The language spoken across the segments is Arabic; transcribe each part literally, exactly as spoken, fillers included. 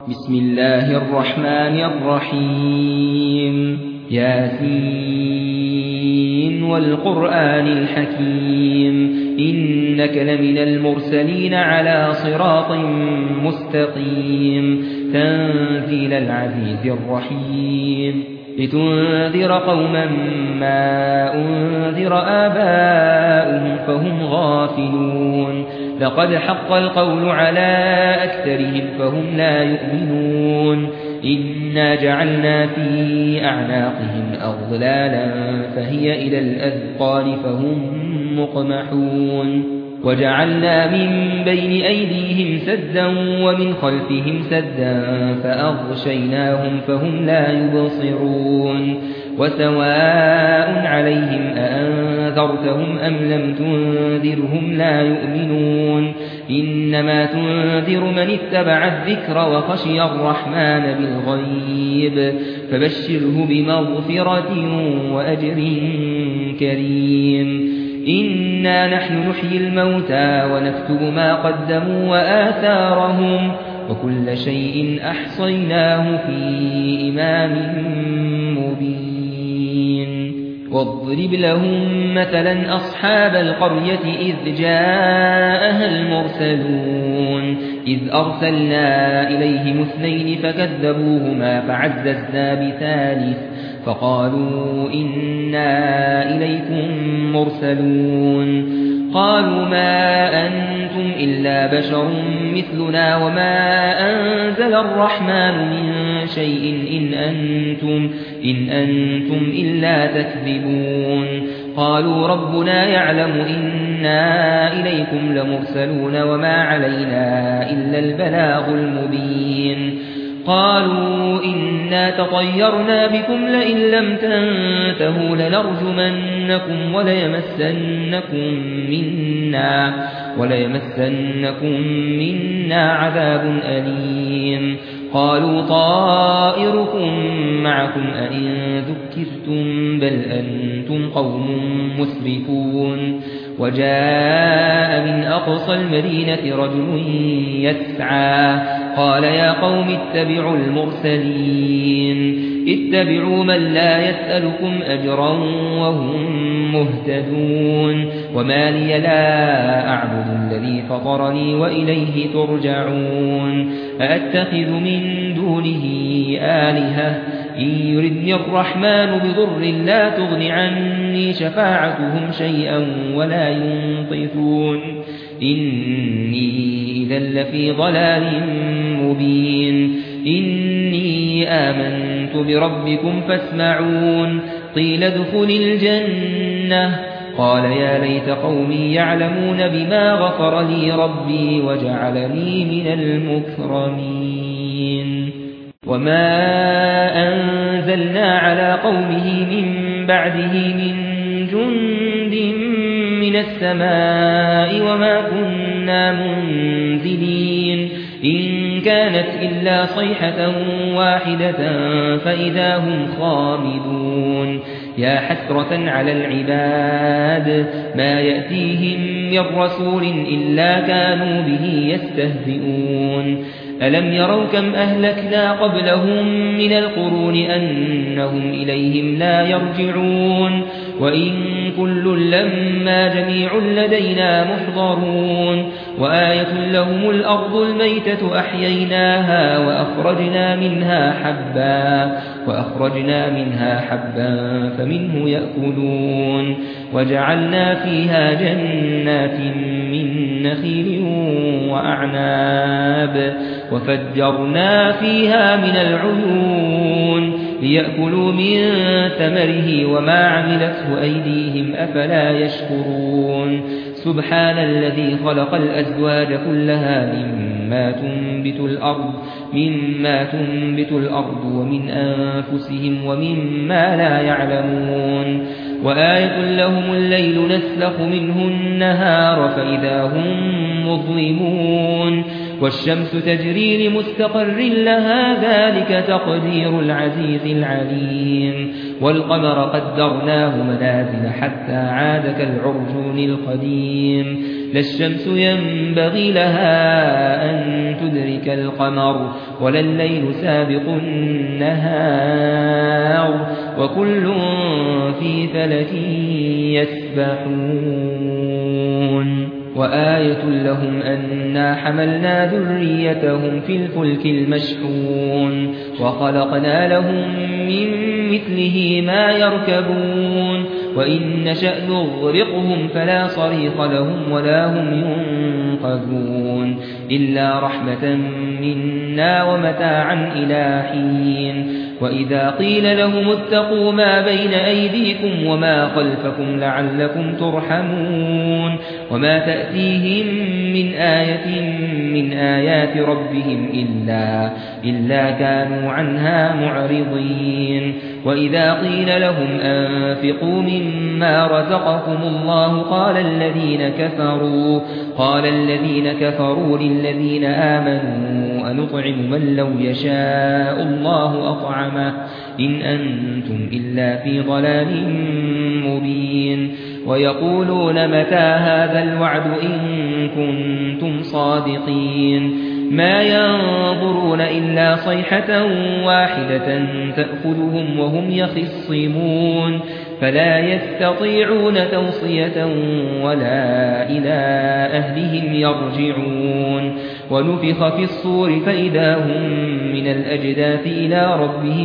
بسم الله الرحمن الرحيم ياسين والقرآن الحكيم إنك لمن المرسلين على صراط مستقيم تنزيل العزيز الرحيم لتنذر قوما ما أنذر آباؤهم فهم غافلون لقد حق القول على أكثرهم فهم لا يؤمنون إنا جعلنا في أعناقهم أغلالا فهي إلى الأذقان فهم مقمحون وجعلنا من بين أيديهم سدا ومن خلفهم سدا فأغشيناهم فهم لا يبصرون وسواء عليهم أأنذرتهم أم لم تنذرهم لا يؤمنون إنما تنذر من اتبع الذكر وخشي الرحمن بالغيب فبشره بمغفرة وأجر كريم إنا نحن نحيي الموتى ونكتب ما قدموا وآثارهم وكل شيء أحصيناه في إمام مبين واضرب لهم مثلا أصحاب القرية إذ جاءها المرسلون إذ أرسلنا إليهم اثنين فكذبوهما فعززنا بثالث فقالوا إنا إليكم مرسلون قالوا ما أنتم إلا بشر مثلنا وما أنزل الرحمن من شيء إن أنتم, إن أنتم إلا تكذبون قالوا ربنا يعلم إنا إليكم لمرسلون وما علينا إلا البلاغ المبين قالوا إنا تطيرنا بكم لئن لم تنتهوا لنرجمنكم وليمسنكم منا, وليمسنكم منا عذاب أليم قالوا طائركم معكم أئن ذكرتم بل أنتم قوم مسرفون وجاء من أقصى المدينة رجل يسعى قال يا قوم اتبعوا المرسلين اتبعوا من لا يسألكم أجرا وهم مهتدون وما لي لا أعبد الذي فطرني وإليه ترجعون أأتخذ من دونه آلهة إن يردني الرحمن بضر لا تغن عني شفاعتهم شيئا ولا ينقذون إني إذا لفي ضلال مبين إني آمنت بربكم فاسمعون قيل ادخل الجنة قال يا ليت قومي يعلمون بما غفر لي ربي وجعلني من المكرمين وما أنزلنا على قومه من بعده من جند من السماء وما كنا منزلين إن كانت إلا صيحة واحدة فإذا هم خامدون يا حسرة على العباد ما يأتيهم من رسول إلا كانوا به يستهزئون ألم يروا كم أهلكنا قبلهم من القرون أنهم إليهم لا يرجعون وإن كل لما جميع لدينا محضرون وآية لهم الأرض الميتة أحييناها وأخرجنا منها حبا وأخرجنا منها حبا فمنه يأكلون وجعلنا فيها جنات من نخيل وأعناب وفجرنا فيها من العيون ليأكلوا من ثمره وما عملته أيديهم أفلا يشكرون سبحان الذي خلق الأزواج كلها مما تنبت الأرض مما تنبت الأرض ومن أنفسهم ومما لا يعلمون وآية لهم الليل نسلخ منه النهار فإذا هم مظلمون والشمس تجري لمستقر لها ذلك تقدير العزيز العليم والقمر قدرناه منازل حتى عاد كالعرجون القديم لا الشمس ينبغي لها أن تدرك القمر ولا الليل سابق النهار وكل في فلك يسبحون وآية لهم أنا حملنا ذريتهم في الفلك المشحون وخلقنا لهم من مثله ما يركبون وإن نشأ نغرقهم فلا صريخ لهم ولا هم ينقذون إلا رحمة منا ومتاعا إلى حين وإذا قيل لهم اتقوا ما بين أيديكم وما خلفكم لعلكم ترحمون وما تأتيهم من آية من آيات ربهم إلا, إلا كانوا عنها معرضين وإذا قيل لهم أنفقوا مما رزقكم الله قال الذين كفروا قال الذين كفروا للذين آمنوا أنطعم من لو يشاء الله أطعمه إن أنتم إلا في ضلال مبين ويقولون متى هذا الوعد إن كنتم صادقين ما ينظرون إلا صيحة واحدة تأخذهم وهم يخصمون فلا يستطيعون توصية ولا إلى أهلهم يرجعون ونفخ في الصور فإذا هم من الأجداث إلى ربهم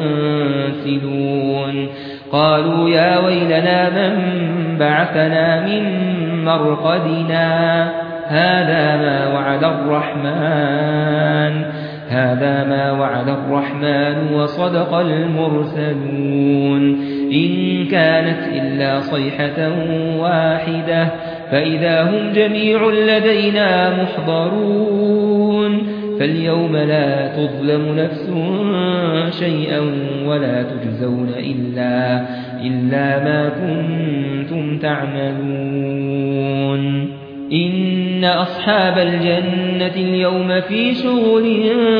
ينسلون قالوا يا ويلنا من بعثنا من مرقدنا هذا ما وعد الرحمن هذا ما وعد الرحمن وصدق المرسلون إن كانت إلا صيحة واحدة فإذا هم جميع لدينا محضرون فاليوم لا تظلم نفس شيئا ولا تجزون إلا, إلا ما كنتم تعملون إن أصحاب الجنة اليوم في شغل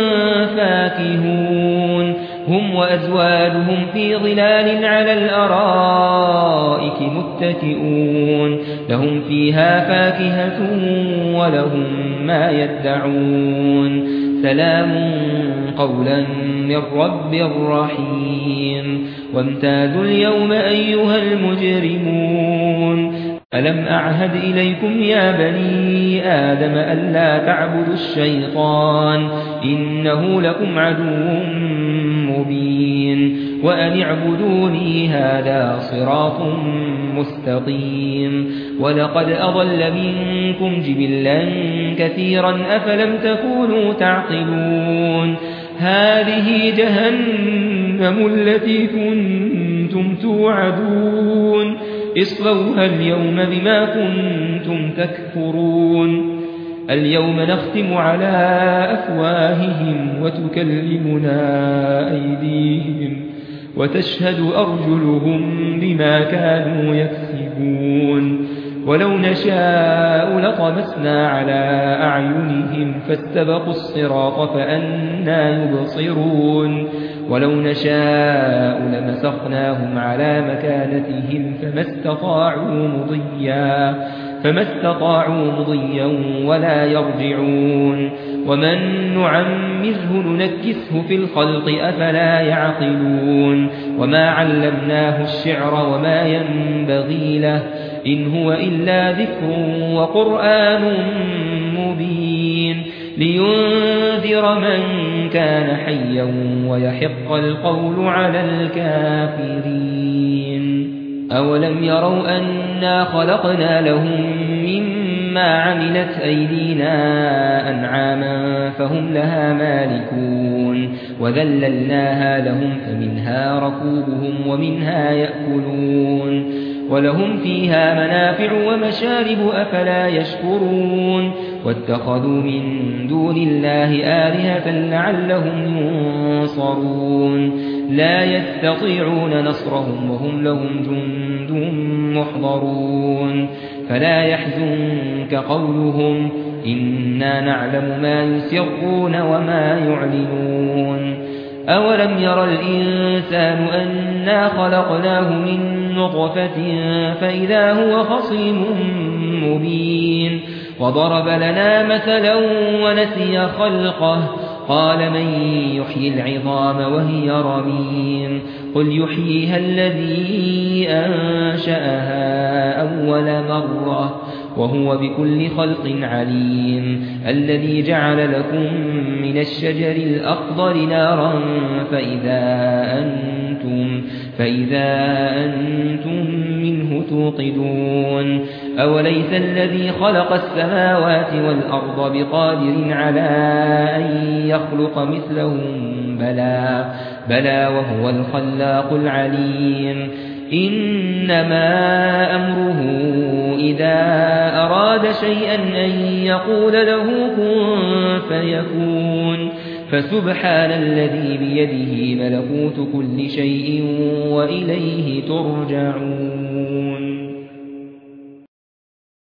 فاكهون هم وأزواجهم في ظلال على الأرائك متكئون لهم فيها فاكهة ولهم ما يدعون سلام قولا من رب رحيم وامتازوا اليوم أيها المجرمون ألم أعهد إليكم يا بني آدم ألا تعبدوا الشيطان إنه لكم عدو مبين وأن اعبدوني هذا صراط مستقيم ولقد أضل منكم جبلا كثيرا أفلم تكونوا تعقلون هذه جهنم التي كنتم توعدون اصلوها اليوم بما كنتم تكفرون اليوم نختم على أفواههم وتكلمنا أيديهم وتشهد أرجلهم بما كانوا يكسبون ولو نشاء لطمسنا على أعينهم فاستبقوا الصراط فأنى يبصرون ولو نشاء لمسخناهم على مكانتهم فما استطاعوا مضيا فما استطاعوا مضيا ولا يرجعون ومن نعمره ننكسه في الخلق أفلا يعقلون وما علمناه الشعر وما ينبغي له إن هو إلا ذكر وقرآن مبين لينذر من كان حيا ويحق القول على الكافرين أولم يروا أنا خلقنا لهم مما عملت أيدينا أنعاما فهم لها مالكون وذللناها لهم فمنها ركوبهم ومنها يأكلون ولهم فيها منافع ومشارب أفلا يشكرون واتخذوا من دون الله آلهة لعلهم ينصرون لا يستطيعون نصرهم وهم لهم جند محضرون فلا يحزنك قولهم إنا نعلم ما يسرون وما يعلنون أولم ير الإنسان أنا خلقناه من نطفة فإذا هو خصيم مبين وضرب لنا مثلا ونسي خلقه قال من يحيي العظام وهي رميم قل يحييها الذي أنشأها أول مرة وهو بكل خلق عليم الذي جعل لكم من الشجر الأخضر نارا فإذا أنتم, فإذا أنتم منه توقدون أوليس الذي خلق السماوات والأرض بقادر على أن يخلق مثلهم بلى, بلى وهو الخلاق العليم إنما أمره إذا أراد شيئا أن يقول له كن فيكون فسبحان الذي بيده ملكوت كل شيء وإليه ترجعون.